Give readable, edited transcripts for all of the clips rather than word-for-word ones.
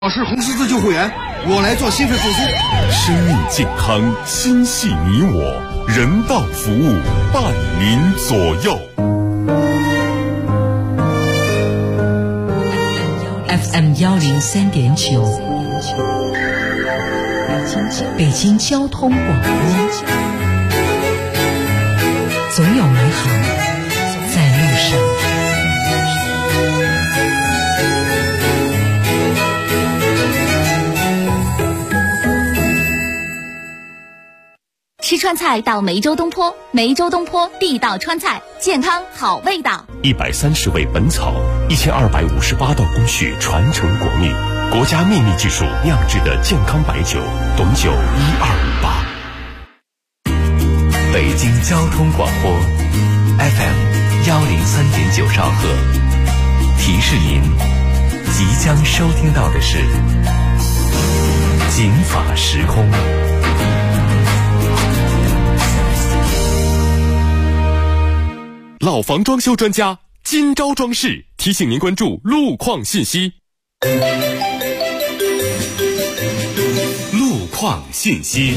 我是红十字救护员，我来做心肺复苏。 生命健康，心系你我，人道服务伴您左右。 FM 103.9，北京交通广播，总有美好在路上。 吃川菜到梅州东坡，梅州东坡地道川菜，健康好味道。 130味本草，1258道工序传承国秘，国家秘密技术酿制的健康白酒，董酒1258。 北京交通广播 FM 103.9兆赫，提示您即将收听到的是警法时空。 老房装修专家金招装饰提醒您关注路况信息。路况信息。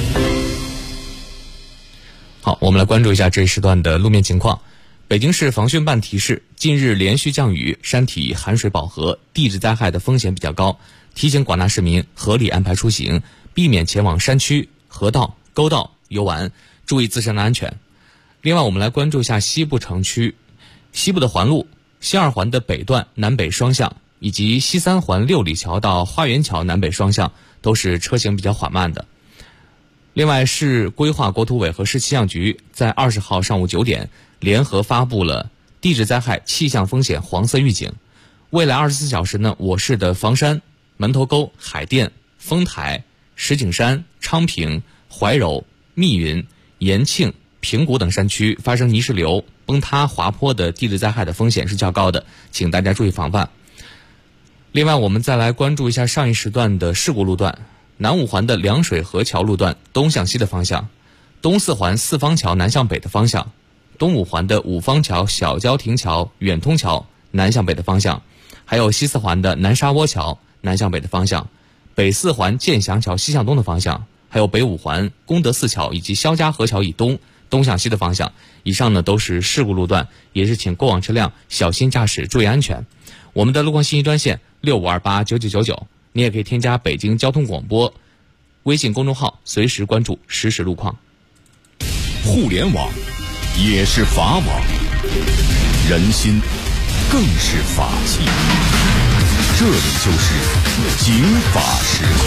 好，我们来关注一下这一时段的路面情况。北京市防汛办提示，近日连续降雨，山体含水饱和，地质灾害的风险比较高，提醒广大市民合理安排出行，避免前往山区、河道、沟道游玩，注意自身的安全。另外，我们来关注一下西部城区，西部的环路西二环的北段南北双向，以及西三环六里桥到花园桥南北双向都是车行比较缓慢的。另外，市规划国土委和市气象局在20号上午9点联合发布了地质灾害气象风险黄色预警。未来24小时呢，我市的房山、门头沟、海淀、丰台、石景山、昌平、怀柔、密云、延庆、平谷等山区发生泥石流、崩塌、滑坡的地质灾害的风险是较高的，请大家注意防范。另外，我们再来关注一下上一时段的事故路段：南五环的凉水河桥路段东向西的方向，东四环四方桥南向北的方向，东五环的五方桥、小郊亭桥、远通桥南向北的方向，还有西四环的南沙窝桥南向北的方向，北四环建祥桥西向东的方向，还有北五环功德寺桥以及肖家河桥以东向西的方向。以上呢都是事故路段，也是请过往车辆小心驾驶，注意安全。我们的路况信息专线65289999，你也可以添加北京交通广播微信公众号，随时关注实时路况。 互联网也是法网，人心更是法器。这里就是警法时空。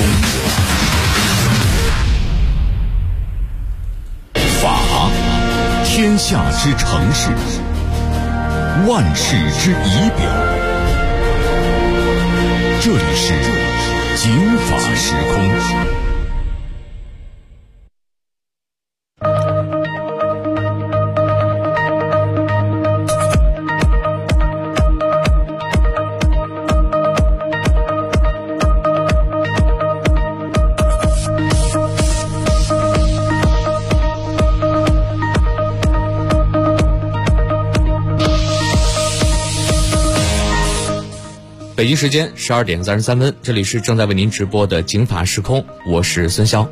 法，天下之常事，万事之仪表。这里是警法时空。 北京时间12点33分，这里是正在为您直播的警法时空，我是孙潇。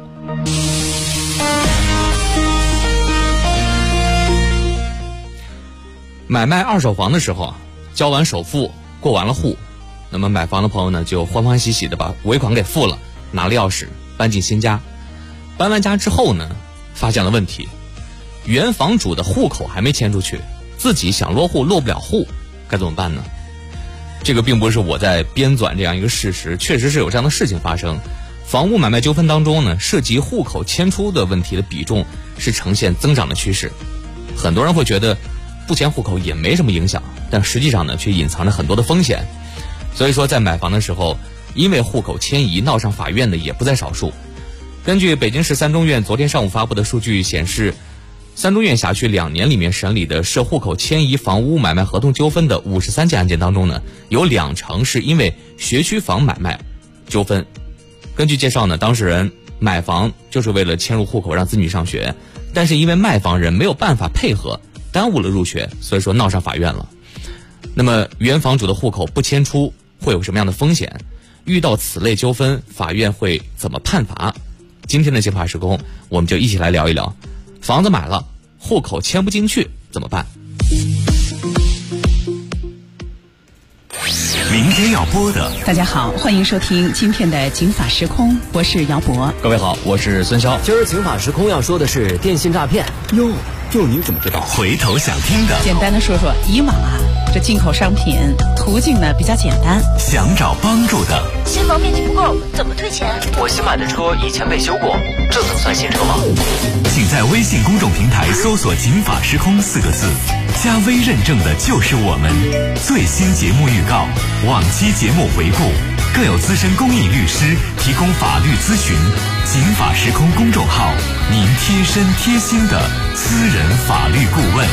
买卖二手房的时候，交完首付，过完了户，那么买房的朋友呢，就欢欢喜喜的把尾款给付了，拿了钥匙搬进新家。搬完家之后呢，发现了问题，原房主的户口还没迁出去，自己想落户落不了户，该怎么办呢？这个并不是我在编纂这样一个事实，确实是有这样的事情发生。房屋买卖纠纷当中呢，涉及户口迁出的问题的比重是呈现增长的趋势。很多人会觉得不迁户口也没什么影响，但实际上呢，却隐藏着很多的风险。所以说，在买房的时候，因为户口迁移闹上法院的也不在少数。根据北京市三中院昨天上午发布的数据显示，三中院辖区2年里面审理的涉户口迁移房屋买卖合同纠纷的53件案件当中呢，有20%是因为学区房买卖纠纷。根据介绍呢，当事人买房就是为了迁入户口让子女上学，但是因为卖房人没有办法配合，耽误了入学，所以说闹上法院了。那么原房主的户口不迁出会有什么样的风险？ 遇到此类纠纷，法院会怎么判罚？今天的刑法时空，我们就一起来聊一聊，房子买了，户口迁不进去怎么办？ 明天要播的， 大家好，欢迎收听今天的警法时空，我是姚博。 各位好，我是孙潇。 今儿警法时空要说的是电信诈骗。 哟，就你怎么知道？ 回头想听的， 简单的说说，以往这进口商品途径呢比较简单， 想找帮助的， 新房面积不够，怎么退钱？ 我新买的车以前被修过，这能算新车吗？ 请在微信公众平台搜索警法时空4个字，加微认证的就是我们。最新节目预告，往期节目回顾，更有资深公益律师提供法律咨询。警法时空公众号，您贴身贴心的私人法律顾问。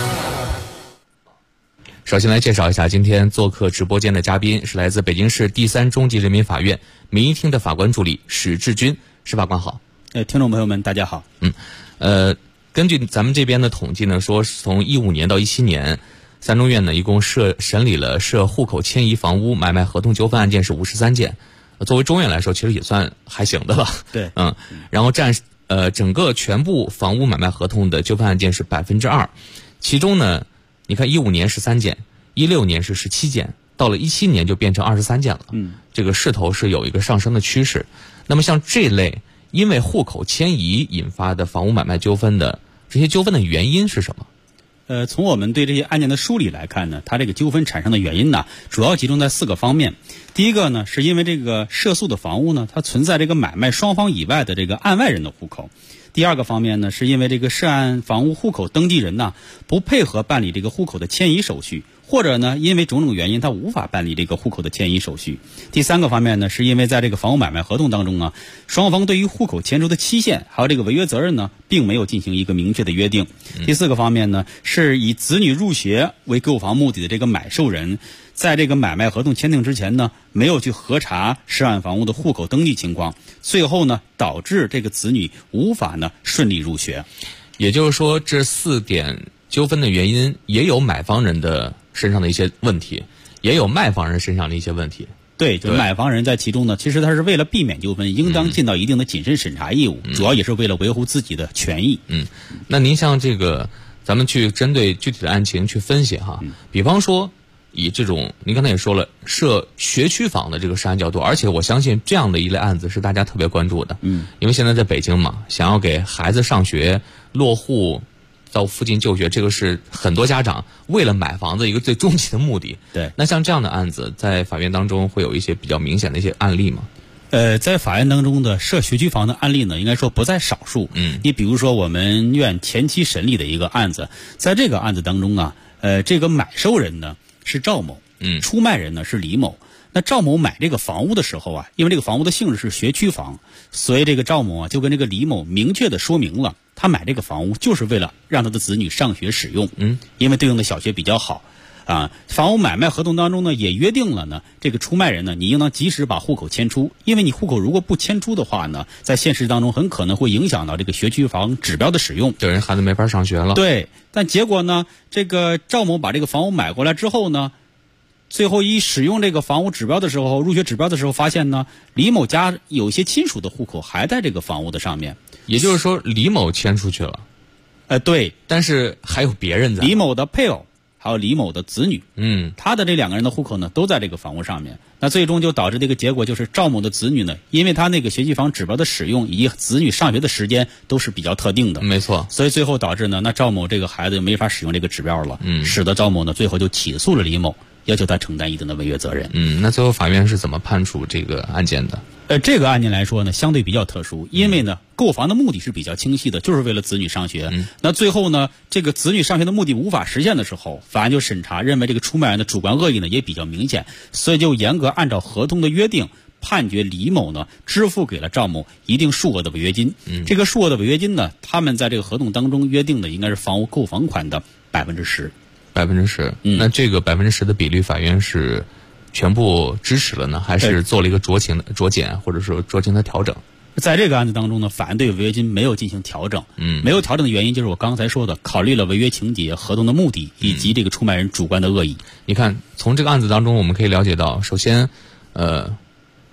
首先来介绍一下今天做客直播间的嘉宾，是来自北京市第3中级人民法院民一厅的法官助理史志军。史法官好。 听众朋友们大家好。 根据咱们这边的统计呢，说从15年到17年3中院呢一共审理了涉户口迁移房屋买卖合同纠纷案件是53件，作为中院来说其实也算还行的了。 对， 然后占整个全部房屋买卖合同的纠纷案件是2%，其中呢你看15年13件，16年是17件，到了17年就变成23件了。这个势头是有一个上升的趋势。那么像这类因为户口迁移引发的房屋买卖纠纷的这些纠纷的原因是什么？ 从我们对这些案件的梳理来看呢，它这个纠纷产生的原因呢，主要集中在4个方面。第一个呢，是因为这个涉诉的房屋呢，它存在这个买卖双方以外的这个案外人的户口。第二个方面呢，是因为这个涉案房屋户口登记人呢不配合办理这个户口的迁移手续，或者呢因为种种原因他无法办理这个户口的迁移手续。第三个方面呢，是因为在这个房屋买卖合同当中啊，双方对于户口迁出的期限还有这个违约责任呢，并没有进行一个明确的约定。第四个方面呢，是以子女入学为购房目的的这个买受人，在这个买卖合同签订之前呢，没有去核查涉案房屋的户口登记情况，最后呢导致这个子女无法呢顺利入学。 也就是说，这4点纠纷的原因也有买方人的身上的一些问题，也有卖方人身上的一些问题。 对，就买方人在其中呢，其实他是为了避免纠纷，应当尽到一定的谨慎审查义务，主要也是为了维护自己的权益。 那您像这个，咱们去针对具体的案情去分析哈，比方说以这种您刚才也说了涉学区房的这个涉案较多，而且我相信这样的一类案子是大家特别关注的。因为现在在北京嘛，想要给孩子上学落户到附近就学，这个是很多家长为了买房子一个最终极的目的。 对， 那像这样的案子在法院当中会有一些比较明显的一些案例吗？ 在法院当中的涉学区房的案例呢，应该说不在少数。你比如说我们院前期审理的一个案子，在这个案子当中啊，这个买受人呢是赵某，出卖人呢是李某。那赵某买这个房屋的时候啊，因为这个房屋的性质是学区房，所以这个赵某啊就跟这个李某明确的说明了，他买这个房屋就是为了让他的子女上学使用。因为对应的小学比较好啊。房屋买卖合同当中呢也约定了呢，这个出卖人呢你应当及时把户口迁出，因为你户口如果不迁出的话呢，在现实当中很可能会影响到这个学区房指标的使用， 这人孩子没法上学了。 对，但结果呢，这个赵某把这个房屋买过来之后呢，最后一使用这个房屋指标的时候，入学指标的时候发现呢，李某家有些亲属的户口还在这个房屋的上面。 也就是说李某迁出去了。 对， 但是还有别人在。 李某的配偶还有李某的子女，他的这2个人的户口呢都在这个房屋上面。那最终就导致这个结果就是赵某的子女呢，因为他那个学区房指标的使用以及子女上学的时间都是比较特定的， 没错， 所以最后导致呢，那赵某这个孩子就没法使用这个指标了，使得赵某呢最后就起诉了李某，要求他承担一定的违约责任。 那最后法院是怎么判处这个案件的？ 这个案件来说呢，相对比较特殊，因为呢，购房的目的是比较清晰的，就是为了子女上学。那最后呢，这个子女上学的目的无法实现的时候，法院就审查认为这个出卖人的主观恶意呢也比较明显，所以就严格按照合同的约定，判决李某呢支付给了赵某一定数额的违约金。这个数额的违约金呢，他们在这个合同当中约定的应该是房屋购房款的10%。 10%，那这个10%的比率，法院是全部支持了呢，还是做了一个酌减，或者说酌情的调整？ 在这个案子当中呢，法院对违约金没有进行调整。没有调整的原因就是我刚才说的，考虑了违约情节、合同的目的以及这个出卖人主观的恶意。 你看，从这个案子当中我们可以了解到，首先，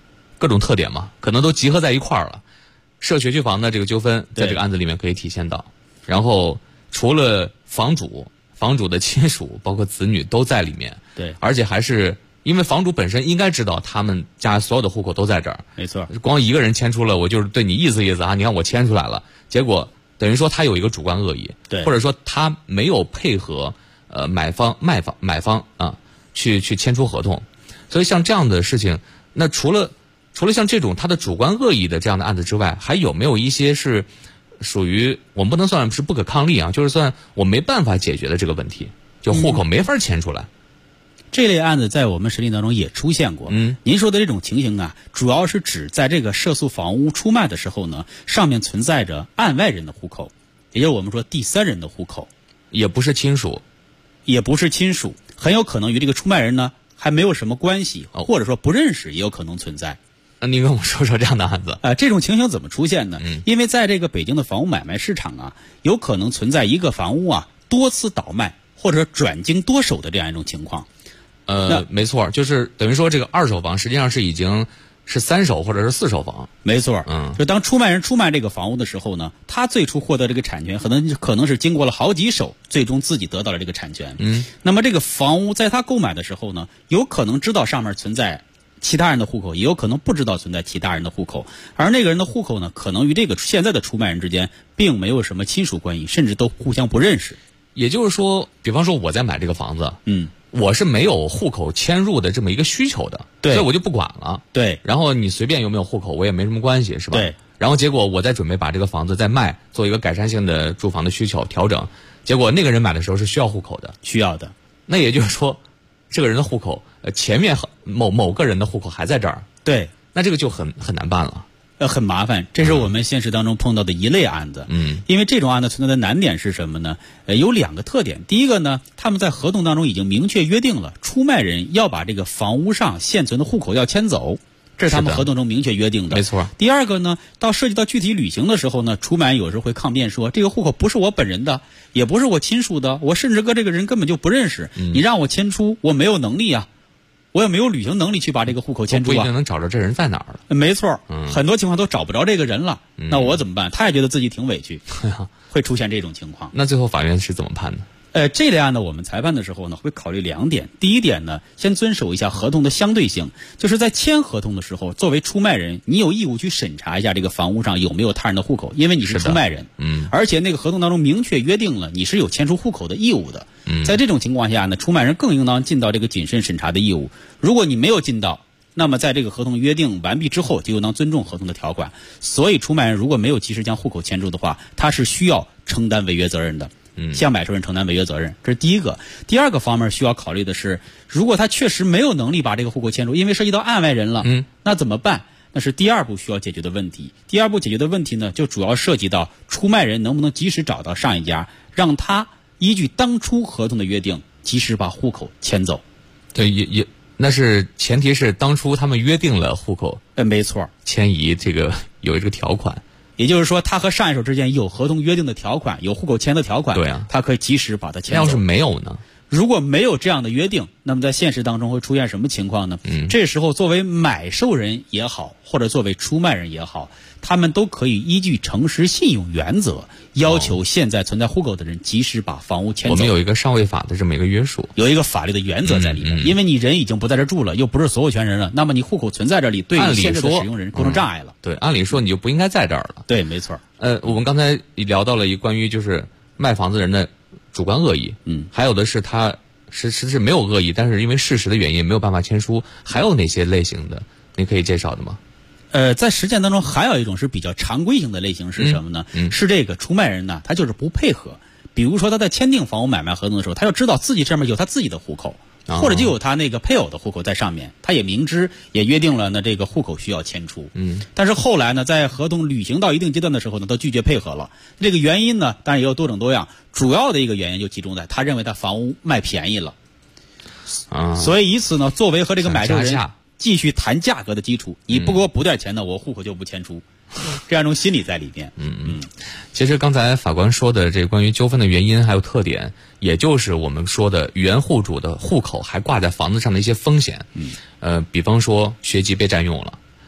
各种特点嘛，可能都集合在一块儿了。涉学区房的这个纠纷，在这个案子里面可以体现到。然后除了房主的亲属，包括子女都在里面。 对， 而且还是因为房主本身应该知道他们家所有的户口都在这儿。 没错， 光一个人迁出了，我就是对你意思意思啊，你看我迁出来了，结果等于说他有一个主观恶意， 对， 或者说他没有配合买方啊去签出合同。所以像这样的事情，那除了像这种他的主观恶意的这样的案子之外，还有没有一些是属于我们不能算是不可抗力啊，就是算我没办法解决的这个问题，就户口没法迁出来。 这类案子在我们审理当中也出现过。您说的这种情形啊，主要是指在这个涉诉房屋出卖的时候呢，上面存在着案外人的户口，也就是我们说第三人的户口， 也不是亲属， 很有可能与这个出卖人呢还没有什么关系，或者说不认识，也有可能存在。 那您跟我说说这样的案子。 这种情形怎么出现呢？因为在这个北京的房屋买卖市场啊，有可能存在一个房屋啊多次倒卖或者转经多手的这样一种情况。 没错，就是等于说这个二手房实际上是已经是三手或者是四手房。 没错，就当出卖人出卖这个房屋的时候呢，他最初获得这个产权可能是经过了好几手，最终自己得到了这个产权。那么这个房屋在他购买的时候呢，有可能知道上面存在其他人的户口，也有可能不知道存在其他人的户口，而那个人的户口呢，可能与这个现在的出卖人之间并没有什么亲属关系，甚至都互相不认识。 也就是说，比方说我在买这个房子，我是没有户口迁入的这么一个需求的， 对， 所以我就不管了。 对， 然后你随便有没有户口，我也没什么关系，是吧？ 对。 然后结果我再准备把这个房子再卖，做一个改善性的住房的需求调整，结果那个人买的时候是需要户口的， 需要的。 那也就是说，这个人的户口，前面某个人的户口还在这儿， 对， 那这个就很难办了。 很麻烦，这是我们现实当中碰到的一类案子。因为这种案子存在的难点是什么呢？有两个特点。第一个呢，他们在合同当中已经明确约定了，出卖人要把这个房屋上现存的户口要迁走，这是他们合同中明确约定的。 没错。 第二个呢，涉及到具体履行的时候呢，出卖人有时候会抗辩说，这个户口不是我本人的，也不是我亲属的，我甚至跟这个人根本就不认识，你让我迁出，我没有能力啊。我也没有履行能力去把这个户口迁出啊， 不一定能找着这人在哪儿了。 没错，很多情况都找不着这个人了。那我怎么办？他也觉得自己挺委屈，会出现这种情况。 那最后法院是怎么判的？ 这类案呢，我们裁判的时候呢，会考虑两点。第一点呢，先遵守一下合同的相对性，就是在签合同的时候，作为出卖人，你有义务去审查一下这个房屋上有没有他人的户口，因为你是出卖人。而且那个合同当中明确约定了你是有迁出户口的义务的。在这种情况下呢，出卖人更应当尽到这个谨慎审查的义务。如果你没有尽到，那么在这个合同约定完毕之后，就应当尊重合同的条款。所以出卖人如果没有及时将户口迁出的话，他是需要承担违约责任的。向买受人承担违约责任，这是第一个。第二个方面需要考虑的是，如果他确实没有能力把这个户口迁出，因为涉及到案外人了，那怎么办？那是第二步需要解决的问题。第二步解决的问题呢，就主要涉及到出卖人能不能及时找到上一家，让他依据当初合同的约定，及时把户口迁走。 对，也那是前提是当初他们约定了户口， 没错， 迁移这个有这个条款。 也就是说，他和上一手之间有合同约定的条款，有户口迁的条款， 对啊， 他可以及时把它迁走。 要是没有呢？ 如果没有这样的约定，那么在现实当中会出现什么情况呢？这时候作为买受人也好，或者作为出卖人也好，他们都可以依据诚实信用原则，要求现在存在户口的人及时把房屋迁走。 我们有一个上位法的这么一个约束， 有一个法律的原则在里面。因为你人已经不在这住了，又不是所有权人了，那么你户口存在这里，对于现在的使用人构成障碍了。 对，按理说你就不应该在这儿了。 对，没错。 我们刚才聊到了一关于就是卖房子人的主观恶意，还有的是他是没有恶意，但是因为事实的原因没有办法签书，还有哪些类型的你可以介绍的吗？ 在实践当中还有一种是比较常规型的类型是什么呢？是这个出卖人呢，他就是不配合。比如说他在签订房屋买卖合同的时候，他要知道自己上面有他自己的户口，或者就有他那个配偶的户口在上面，他也明知也约定了呢这个户口需要迁出。但是后来呢，在合同履行到一定阶段的时候呢，他拒绝配合了。这个原因呢，当然也有多种多样，主要的一个原因就集中在他认为他房屋卖便宜了，所以以此呢作为和这个买受人继续谈价格的基础，你不给我补点钱呢，我户口就不迁出。这样一种心理在里边。 其实刚才法官说的这关于纠纷的原因还有特点，也就是我们说的原户主的户口还挂在房子上的一些风险。比方说学籍被占用了，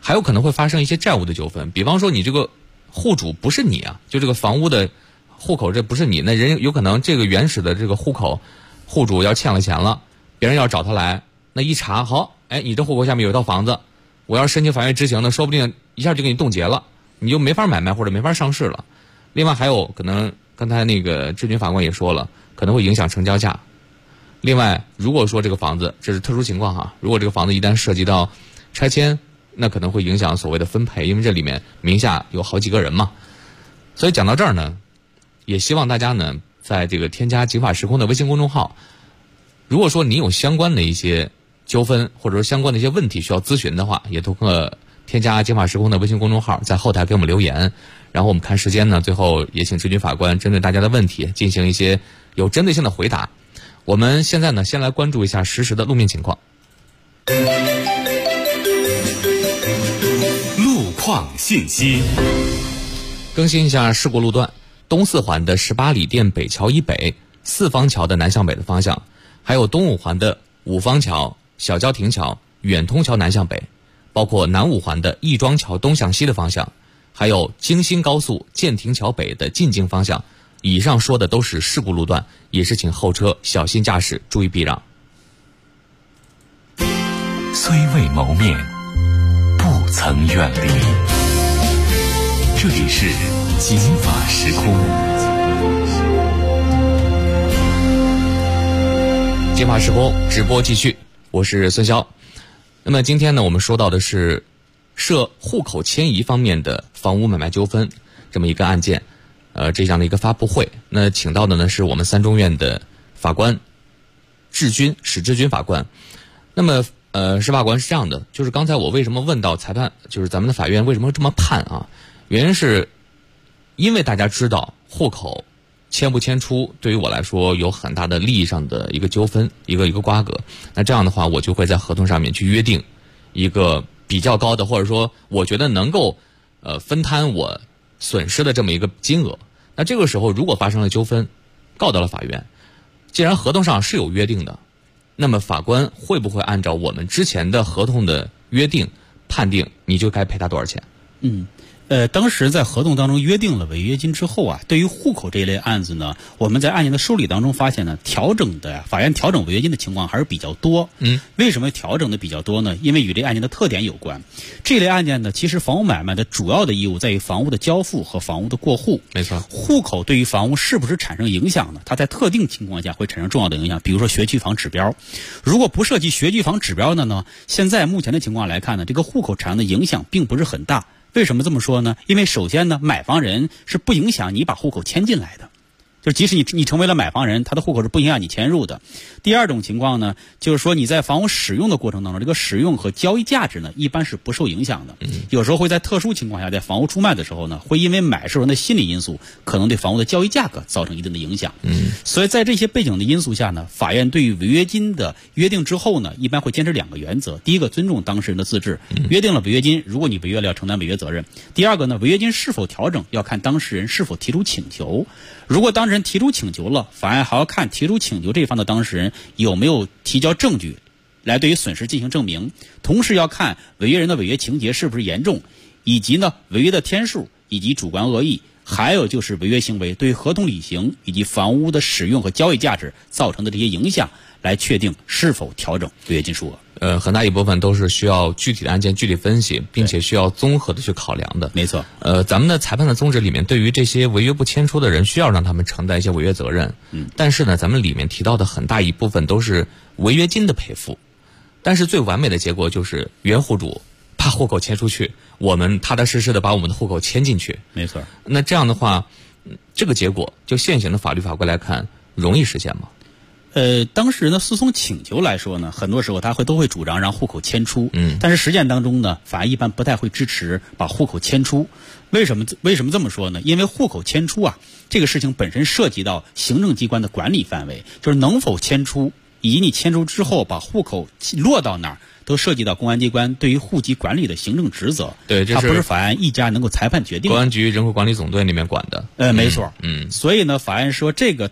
还有可能会发生一些债务的纠纷，比方说你这个户主不是你啊，就这个房屋的户口这不是你，那人有可能这个原始的这个户口户主要欠了钱了，别人要找他来，那一查好，哎，你这户口下面有一套房子，我要申请法院执行呢，说不定一下就给你冻结了，你就没法买卖或者没法上市了。另外还有可能，刚才那个志军法官也说了，可能会影响成交价。另外，如果说这个房子，这是特殊情况哈，如果这个房子一旦涉及到拆迁，那可能会影响所谓的分配，因为这里面名下有好几个人嘛。所以讲到这儿呢，也希望大家呢，在这个添加警法时空的微信公众号，如果说你有相关的一些纠纷或者说相关的一些问题需要咨询的话，也通过添加警法时空的微信公众号，在后台给我们留言，然后我们看时间呢，最后也请志军法官针对大家的问题进行一些有针对性的回答。我们现在呢，先来关注一下实时的路面情况。 路况信息， 更新一下事故路段：东四环的18里店北桥以北、四方桥的南向北的方向，还有东五环的五方桥、小交亭桥、远通桥南向北，包括南五环的亦庄桥东向西的方向，还有京新高速建亭桥北的进京方向。以上说的都是事故路段，也是请后车小心驾驶，注意避让。 虽未谋面，不曾远离。这里是警法时空。 警法时空直播继续，我是孙骁。那么今天呢，我们说到的是涉户口迁移方面的房屋买卖纠纷这么一个案件。这样的一个发布会，那请到的呢是我们三中院的法官史志军法官。那么史法官是这样的，就是刚才我为什么问到裁判，就是咱们的法院为什么这么判啊？原因是因为大家知道户口迁不迁出对于我来说有很大的利益上的一个纠纷，一个瓜葛。那这样的话，我就会在合同上面去约定一个比较高的，或者说我觉得能够分摊我损失的这么一个金额。那这个时候如果发生了纠纷，告到了法院，既然合同上是有约定的，那么法官会不会按照我们之前的合同的约定判定你就该赔他多少钱？ 当时在合同当中约定了违约金之后啊，对于户口这一类案子呢，我们在案件的受理当中发现呢，法院调整违约金的情况还是比较多。为什么调整的比较多呢？因为与这案件的特点有关。这类案件呢，其实房屋买卖的主要的义务在于房屋的交付和房屋的过户。 没错， 户口对于房屋是不是产生影响呢？它在特定情况下会产生重要的影响，比如说学区房指标。如果不涉及学区房指标的呢，现在目前的情况来看呢，这个户口产生的影响并不是很大。为什么这么说呢？因为首先呢，买房人是不影响你把户口迁进来的，就是即使你成为了买房人，他的户口是不影响你迁入的。第二种情况呢，就是说你在房屋使用的过程当中，这个使用和交易价值呢，一般是不受影响的。有时候会在特殊情况下，在房屋出卖的时候呢，会因为买受人的心理因素，可能对房屋的交易价格造成一定的影响。所以在这些背景的因素下呢，法院对于违约金的约定之后呢，一般会坚持两个原则：第一个，尊重当事人的自治，约定了违约金，如果你违约了要承担违约责任；第二个呢，违约金是否调整要看当事人是否提出请求。如果当事人提出请求了，法院还要看提出请求这一方的当事人有没有提交证据来对于损失进行证明，同时要看违约人的违约情节是不是严重，以及呢违约的天数以及主观恶意，还有就是违约行为对于合同履行以及房屋的使用和交易价值造成的这些影响，来确定是否调整违约金数额。 很大一部分都是需要具体的案件具体分析，并且需要综合的去考量的。 没错。 咱们的裁判的宗旨里面，对于这些违约不迁出的人，需要让他们承担一些违约责任。但是呢，咱们里面提到的很大一部分都是违约金的赔付。但是最完美的结果就是原户主把户口迁出去，我们踏踏实实的把我们的户口迁进去。 没错。 那这样的话，这个结果就现行的法律法规来看，容易实现吗？ 当事人的诉讼请求来说呢，很多时候他都会主张让户口迁出。但是实践当中呢，法院一般不太会支持把户口迁出。为什么这么说呢？因为户口迁出啊，这个事情本身涉及到行政机关的管理范围，就是能否迁出，以及你迁出之后把户口落到哪儿，都涉及到公安机关对于户籍管理的行政职责。 对， 它不是法院一家能够裁判决定的。 公安局人口管理总队里面管的。 没错。所以呢，法院说这个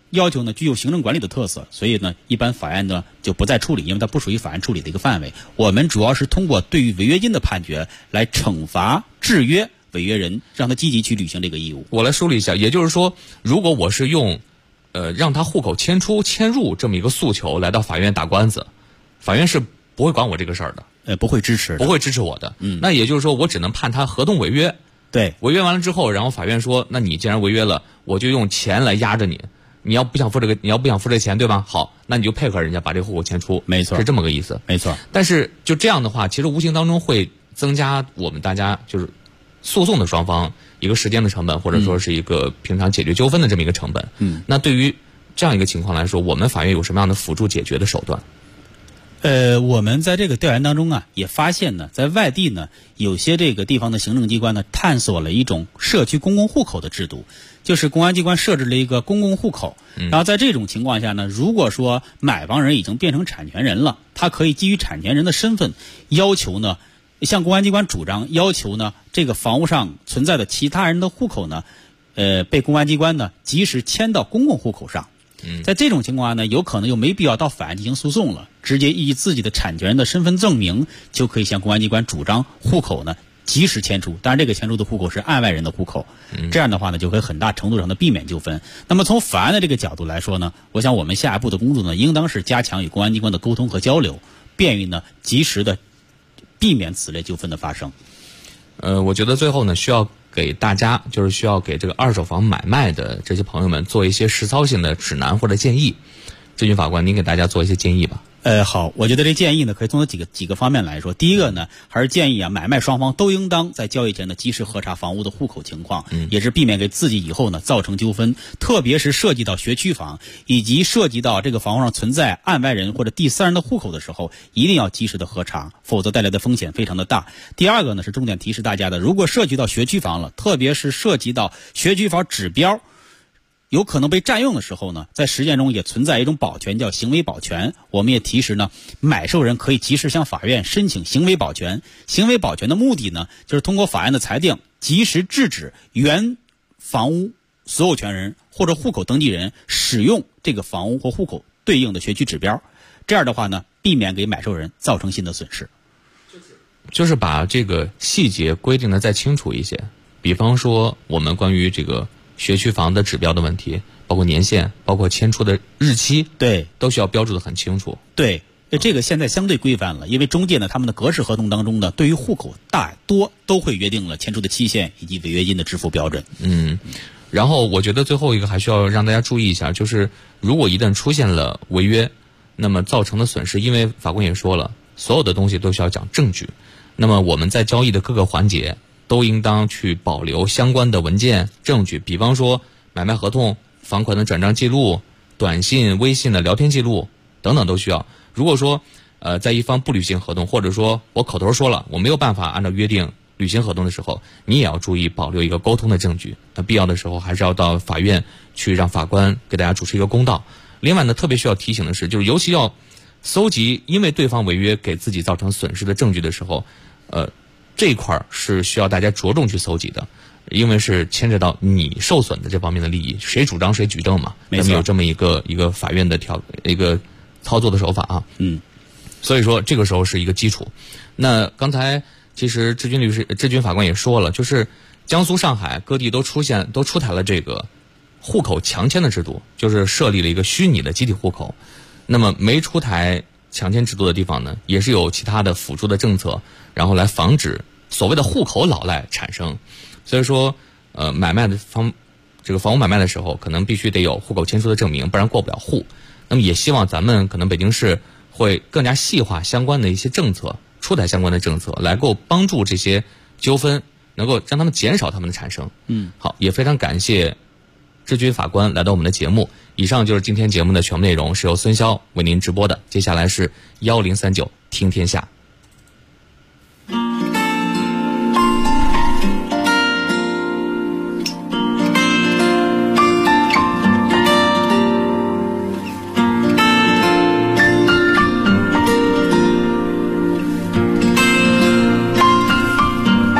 要求呢具有行政管理的特色，所以呢一般法院呢就不再处理，因为它不属于法院处理的一个范围。我们主要是通过对于违约金的判决来惩罚制约违约人，让他积极去履行这个义务。 我来梳理一下，也就是说，如果我是用让他户口迁出迁入这么一个诉求来到法院打官司，法院是不会管我这个事儿的， 不会支持我的。那也就是说，我只能判他合同违约。 对， 违约完了之后，然后法院说，那你既然违约了，我就用钱来压着你。你要不想付这个钱，对吧？好，那你就配合人家把这个户口迁出， 没错， 是这么个意思， 没错。 但是就这样的话，其实无形当中会增加我们大家就是诉讼的双方一个时间的成本，或者说是一个平常解决纠纷的这么一个成本。那对于这样一个情况来说，我们法院有什么样的辅助解决的手段？ 我们在这个调研当中啊，也发现呢，在外地呢，有些这个地方的行政机关呢，探索了一种社区公共户口的制度，就是公安机关设置了一个公共户口。然后在这种情况下呢，如果说买房人已经变成产权人了，他可以基于产权人的身份，要求呢，向公安机关主张，要求呢，这个房屋上存在的其他人的户口呢，被公安机关呢及时迁到公共户口上。在这种情况下呢，有可能又没必要到法院进行诉讼了，直接以自己的产权人的身份证明就可以向公安机关主张户口呢及时迁出。当然，这个迁出的户口是案外人的户口，这样的话呢，就会很大程度上的避免纠纷。那么从法案的这个角度来说呢，我想我们下一步的工作呢，应当是加强与公安机关的沟通和交流，便于呢及时的避免此类纠纷的发生。 我觉得最后呢，需要给大家，就是需要给这个二手房买卖的这些朋友们做一些实操性的指南或者建议。咨询法官，您给大家做一些建议吧。 好，我觉得这建议呢，可以从几个方面来说。第一个呢，还是建议啊，买卖双方都应当在交易前呢及时核查房屋的户口情况，也是避免给自己以后呢造成纠纷。特别是涉及到学区房以及涉及到这个房屋上存在案外人或者第三人的户口的时候，一定要及时的核查，否则带来的风险非常的大。第二个呢，是重点提示大家的，如果涉及到学区房了，特别是涉及到学区房指标有可能被占用的时候呢，在实践中也存在一种保全，叫行为保全。我们也提示呢，买受人可以及时向法院申请行为保全。行为保全的目的呢，就是通过法院的裁定，及时制止原房屋所有权人或者户口登记人使用这个房屋或户口对应的学区指标。这样的话呢，避免给买受人造成新的损失。 就是把这个细节规定的再清楚一些，比方说我们关于这个学区房的指标的问题，包括年限，包括迁出的日期， 对， 都需要标注的很清楚。 对，这个现在相对规范了，因为中介呢，他们的格式合同当中呢，对于户口大多都会约定了迁出的期限以及违约金的支付标准。 然后我觉得最后一个还需要让大家注意一下，就是如果一旦出现了违约，那么造成的损失，因为法官也说了，所有的东西都需要讲证据。那么我们在交易的各个环节都应当去保留相关的文件证据，比方说买卖合同、房款的转账记录、短信、微信的聊天记录等等都需要。如果说在一方不履行合同，或者说我口头说了我没有办法按照约定履行合同的时候，你也要注意保留一个沟通的证据。那必要的时候还是要到法院去让法官给大家主持一个公道。另外呢，特别需要提醒的是，就是尤其要搜集因为对方违约给自己造成损失的证据的时候，这一块是需要大家着重去搜集的，因为是牵扯到你受损的这方面的利益，谁主张谁举证嘛， 没错， 有这么一个法院的一个操作的手法啊。所以说这个时候是一个基础。那刚才其实质询法官也说了，就是江苏、上海各地都出台了这个户口强迁的制度，就是设立了一个虚拟的集体户口。那么没出台强迁制度的地方呢，也是有其他的辅助的政策，然后来防止所谓的户口老赖产生。所以说这个房屋买卖的时候，可能必须得有户口迁出的证明，不然过不了户。那么也希望咱们可能北京市会更加细化相关的一些政策，出台相关的政策，来够帮助这些纠纷，能够让他们减少他们的产生。好，也非常感谢质询法官来到我们的节目。以上就是今天节目的全部内容，是由孙潇为您直播的。接下来是1039听天下。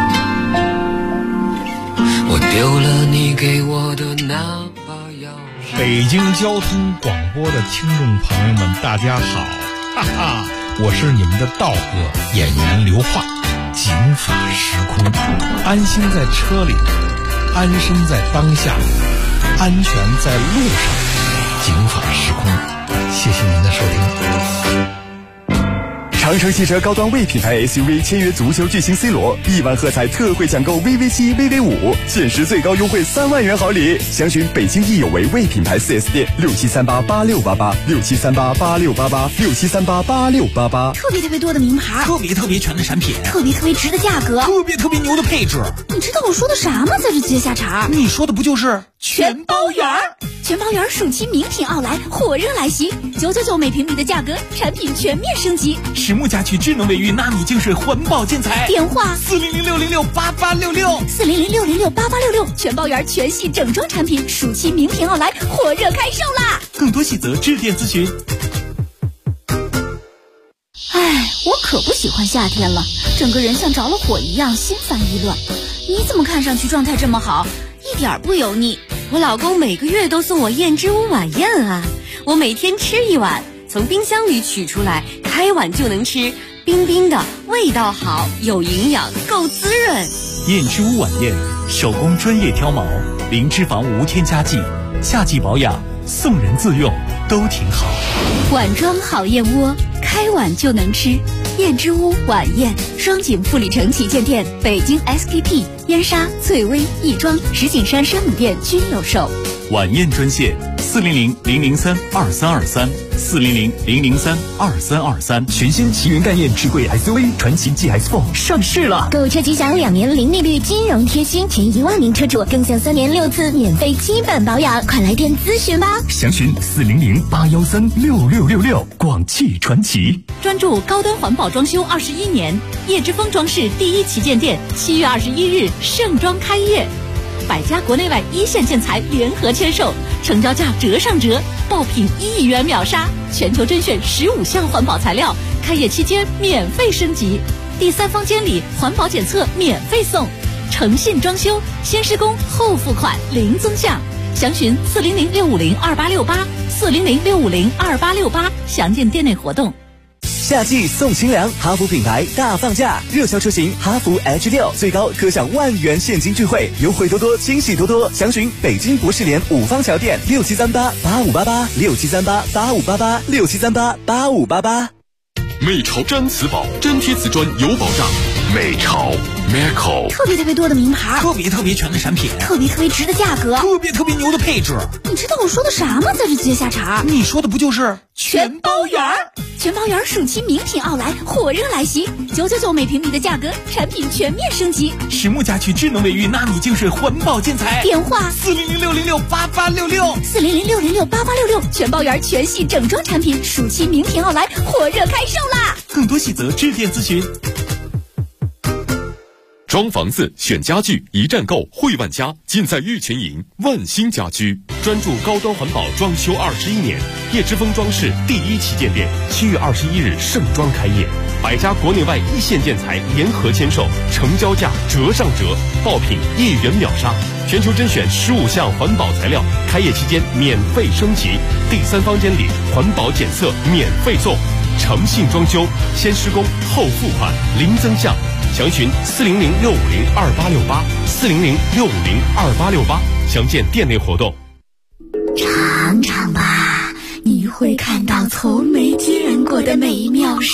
我丢了你给我的那把钥匙。 北京交通广播的听众朋友们，大家好，哈哈，我是你们的道哥演员刘化。警法时空，安心在车里，安身在当下，安全在路上。警法时空，谢谢您的收听。 长城汽车高端 V 品牌 SUV 签约足球巨星 C 罗，1万喝彩特惠抢购 VV7、VV5，限时最高优惠3万元好礼。详询北京易有为 V 品牌 4S 店，67388688，67388688，67388688。 特别多的名牌， 特别全的产品， 特别值的价格， 特别牛的配置。 你知道我说的啥吗？在这接下茬， 你说的不就是全包圆？全包圆暑期名品奥莱火热来袭，999每平米的价格，产品全面升级。 实木家居智能卫浴纳米净水环保建材， 电话 400-606-8866，400-606-8866， 全包圆全系整装产品，暑期名品奥莱火热开售啦！ 更多细则致电咨询。 哎，我可不喜欢夏天了，整个人像着了火一样，心烦意乱。你怎么看上去状态这么好，一点不油腻？ 我老公每个月都送我燕之屋晚宴啊，我每天吃一碗，从冰箱里取出来，开碗就能吃，冰冰的，味道好，有营养，够滋润。 燕之屋晚宴，手工专业挑毛，零脂肪无添加剂，夏季保养，送人自用，都挺好。 碗装好燕窝，开碗就能吃。燕之屋晚宴，双井富力城旗舰店、北京 SKP、燕莎、翠微、亦庄、石景山生母店均有售。 晚宴专线400-003-2323，400-003-2323。 全新奇云概念智慧 SUV 传祺 GS4 上市了， 购车吉祥2年零利率金融贴心，前1万名车主更享3年6次免费基本保养，快来电咨询吧。 详询400-813-6666，广汽传祺。 专注高端环保装修21年，叶之峰装饰第一旗舰店7月21日盛装开业，100家国内外一线建材联合签售，成交价折上折，爆品1亿元秒杀，全球甄选15项环保材料，开业期间免费升级，第3方监理环保检测免费送，诚信装修，先施工后付款零增项，详询400-650-2868，400-650-2868，详见店内活动。 夏季送清凉，哈弗品牌大放价，热销车型哈弗 H6 最高可享1万元现金钜惠，优惠多多，惊喜多多。详询北京博士联5方桥店6738-8588，6738-8588，6738-8588。 美潮毡瓷宝，粘贴瓷砖有保障。美潮 Meco， 特别多的名牌， 特别全的产品， 特别值的价格， 特别牛的配置。 你知道我说的啥吗？在这接下茬， 你说的不就是全包圆？全包圆暑期名品奥莱火热来袭，999每平米的价格，产品全面升级。 实木家居智能卫浴纳米净水环保建材， 电话 400-606-8866，400-606-8866， 全包圆全系整装产品，暑期名品奥莱火热开售啦！ 更多细则致电咨询。 装房子选家具，一站购汇万家，尽在玉泉营万兴家居。专注高端环保装修21年，叶之峰装饰第一旗舰店7月21日盛装开业，100家国内外一线建材联合签售，成交价折上折，爆品1亿元秒杀，全球甄选15项环保材料，开业期间免费升级，第3方监理环保检测免费送，诚信装修，先施工后付款零增项。详询400-650-2868，400-650-2868，详见店内活动。 尝尝吧，你会看到从没见过的美妙